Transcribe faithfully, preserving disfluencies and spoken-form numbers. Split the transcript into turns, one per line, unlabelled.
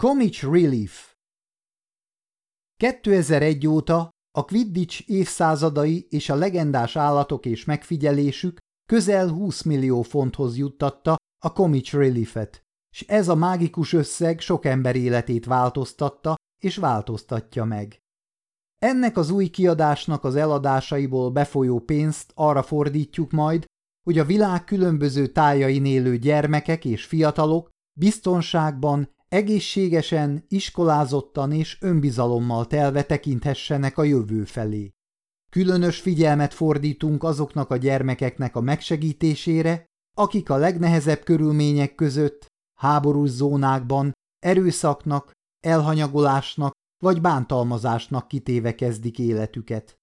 Comic Relief. kétezer-egy óta a Quidditch évszázadai és a legendás állatok és megfigyelésük közel húsz millió fonthoz juttatta a Comic Relief-et, s ez a mágikus összeg sok ember életét változtatta és változtatja meg. Ennek az új kiadásnak az eladásaiból befolyó pénzt arra fordítjuk majd, hogy a világ különböző tájain élő gyermekek és fiatalok biztonságban, egészségesen, iskolázottan és önbizalommal telve tekinthessenek a jövő felé. Különös figyelmet fordítunk azoknak a gyermekeknek a megsegítésére, akik a legnehezebb körülmények között, háborús zónákban, erőszaknak, elhanyagolásnak vagy bántalmazásnak kitéve kezdik életüket.